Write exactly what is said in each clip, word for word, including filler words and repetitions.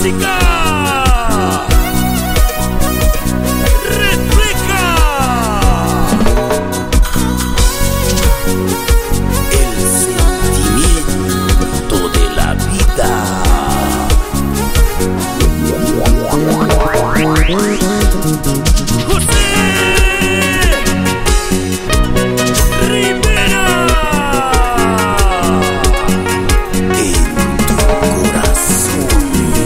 música. Replica. El sentimiento de la vida. José Rivera. En tu corazón.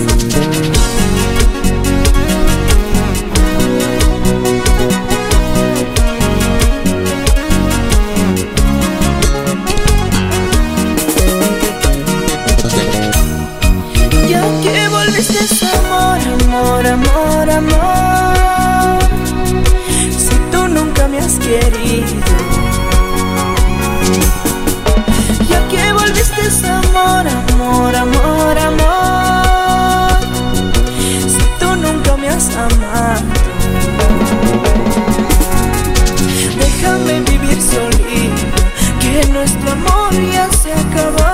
Ya que volviste, amor, amor, amor, amor. Si tú nunca me has querido. Ya que volviste, amor, amor, amor, amor. Si tú nunca me has amado. Déjame vivir solito, que nuestro amor ya se acabó.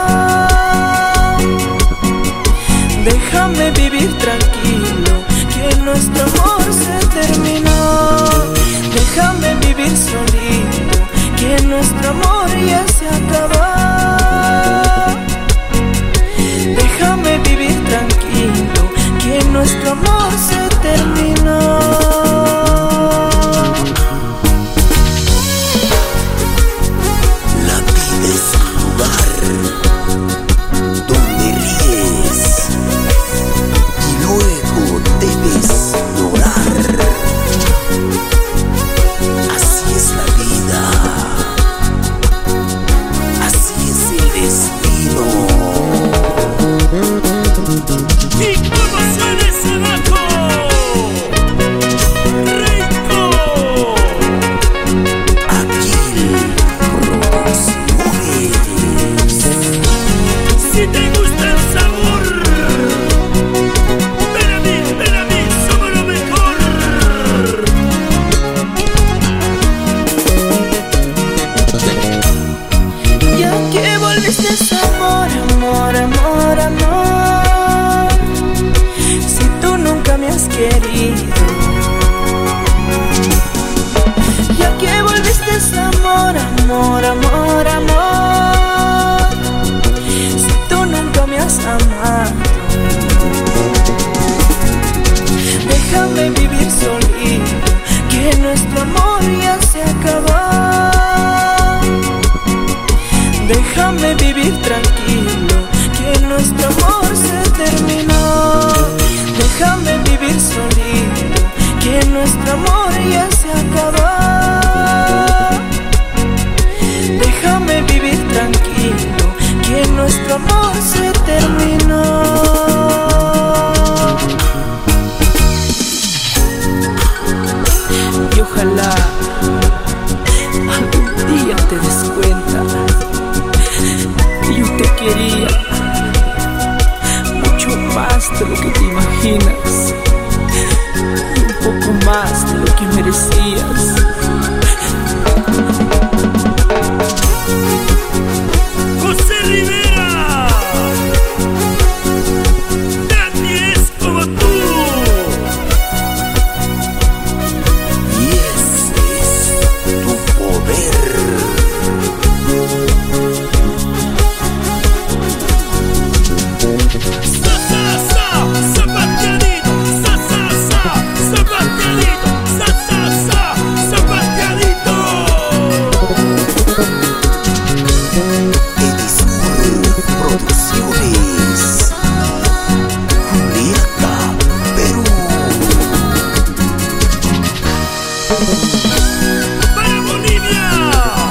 Déjame vivir tranquilo, que nuestro amor se terminó. Déjame vivir solito, que nuestro amor ya se acabó. Déjame vivir tranquilo, que nuestro amor se terminó. La vida es un lugar donde ríes y luego debes llorar. Así es la vida, así es el destino. ¿Y cómo suena ese bajo? ¡Rico! Aquil Producciones. Si te gusta el sabor, ven a mí, ven a mí, somos lo mejor. Ya que volviste, amor, amor, amor, amor. Si tú nunca me has querido. Ya que volviste, amor, amor, amor, amor. Si tú nunca me has amado. Déjame vivir solito, que nuestro amor ya se acabó. Déjame vivir tranquilo, que nuestro amor se terminó. Déjame vivir solito, que nuestro amor ya se acabó. Déjame vivir tranquilo, que nuestro amor se terminó. Y ojalá algún día te des cuenta que yo te quería mucho más de lo que te imaginas y un poco más de lo que merecías. José Rivera. Nadie es como tú. Y ese es tu poder. Sa, sa, sa, zapateadito. Sa, sa, sa, zapateadito. Sa, sa, sa, zapateadito. Edisur Producciones. Juliaca, Perú. Para Bolivia.